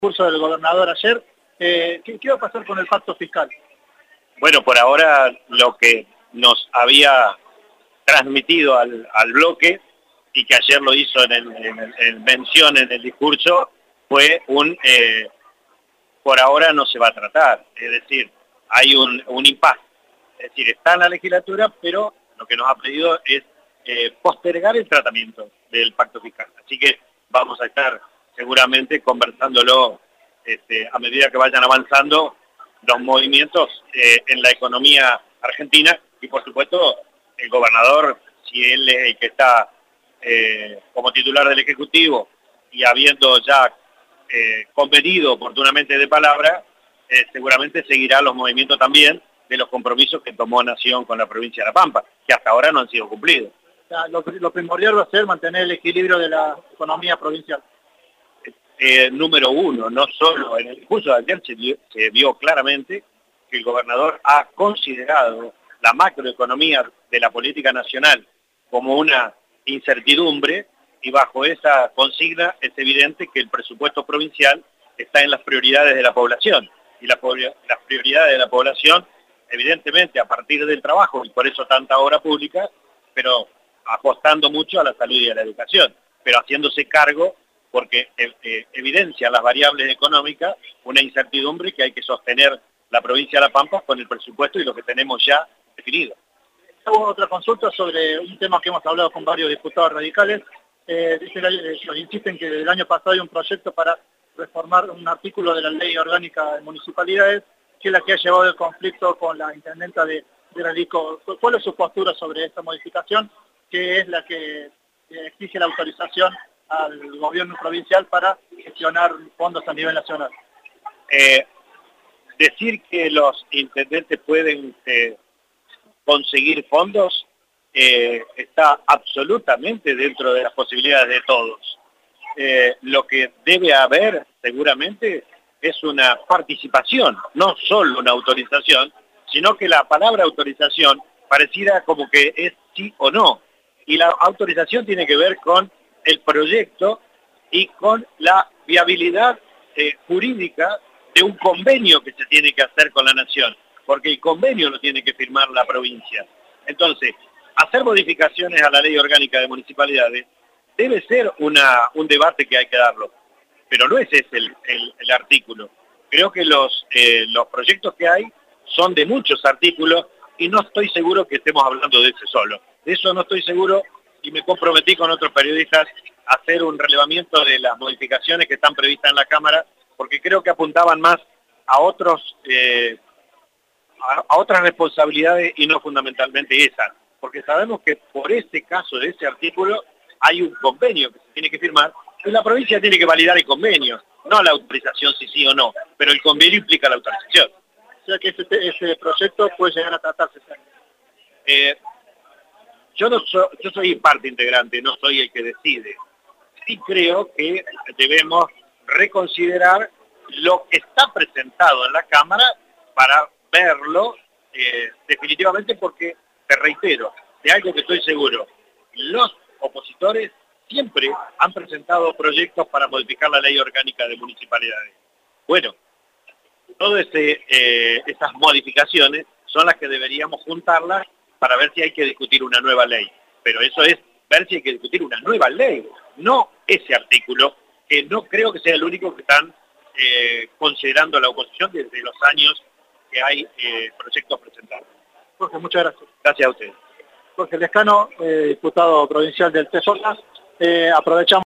discurso del gobernador ayer. ¿Qué va a pasar con el pacto fiscal? Bueno, por ahora lo que nos había transmitido al bloque y que ayer lo hizo en mención en el discurso fue por ahora no se va a tratar, es decir, hay un impasse, es decir, está en la legislatura, pero lo que nos ha pedido es postergar el tratamiento del pacto fiscal, así que vamos a estar seguramente conversándolo a medida que vayan avanzando los movimientos en la economía argentina y por supuesto el gobernador, si él es el que está como titular del Ejecutivo y habiendo ya convenido oportunamente de palabra, seguramente seguirá los movimientos también de los compromisos que tomó Nación con la provincia de La Pampa, que hasta ahora no han sido cumplidos. Lo primordial va a ser mantener el equilibrio de la economía provincial. Número uno, no solo en el discurso de ayer se vio claramente que el gobernador ha considerado la macroeconomía de la política nacional como una incertidumbre y bajo esa consigna es evidente que el presupuesto provincial está en las prioridades de la población y las prioridades de la población evidentemente a partir del trabajo y por eso tanta obra pública, pero apostando mucho a la salud y a la educación, pero haciéndose cargo porque evidencia las variables económicas, una incertidumbre que hay que sostener la provincia de La Pampa con el presupuesto y lo que tenemos ya definido. Hubo otra consulta sobre un tema que hemos hablado con varios diputados radicales. Insisten que el año pasado hay un proyecto para reformar un artículo de la Ley Orgánica de Municipalidades, que es la que ha llevado el conflicto con la intendenta de Ralico. ¿Cuál es su postura sobre esta modificación, que es la que exige la autorización al gobierno provincial para gestionar fondos a nivel nacional? Decir que los intendentes pueden conseguir fondos está absolutamente dentro de las posibilidades de todos. Lo que debe haber seguramente es una participación, no solo una autorización, sino que la palabra autorización pareciera como que es sí o no. Y la autorización tiene que ver con el proyecto y con la viabilidad jurídica de un convenio que se tiene que hacer con la Nación, porque el convenio lo tiene que firmar la provincia. Entonces, hacer modificaciones a la Ley Orgánica de Municipalidades debe ser un debate que hay que darlo, pero no ese es el artículo. Creo que los proyectos que hay son de muchos artículos y no estoy seguro que estemos hablando de ese solo. De eso no estoy seguro y me comprometí con otros periodistas a hacer un relevamiento de las modificaciones que están previstas en la Cámara, porque creo que apuntaban más a otras responsabilidades y no fundamentalmente esas, porque sabemos que por este caso de ese artículo hay un convenio que se tiene que firmar y la provincia tiene que validar el convenio, no la autorización si sí o no, pero el convenio implica la autorización. O sea que ese proyecto puede llegar a tratarse. Yo soy parte integrante, no soy el que decide. Sí creo que debemos reconsiderar lo que está presentado en la Cámara para verlo definitivamente porque, te reitero, de algo que estoy seguro, los opositores siempre han presentado proyectos para modificar la Ley Orgánica de Municipalidades. Bueno, todas esas modificaciones son las que deberíamos juntarlas para ver si hay que discutir una nueva ley. Pero eso es ver si hay que discutir una nueva ley, no ese artículo, que no creo que sea el único que están considerando la oposición desde los años que hay proyectos presentados. Jorge, muchas gracias. Gracias a ustedes. Jorge Lescano, diputado provincial del TSJ. Aprovechamos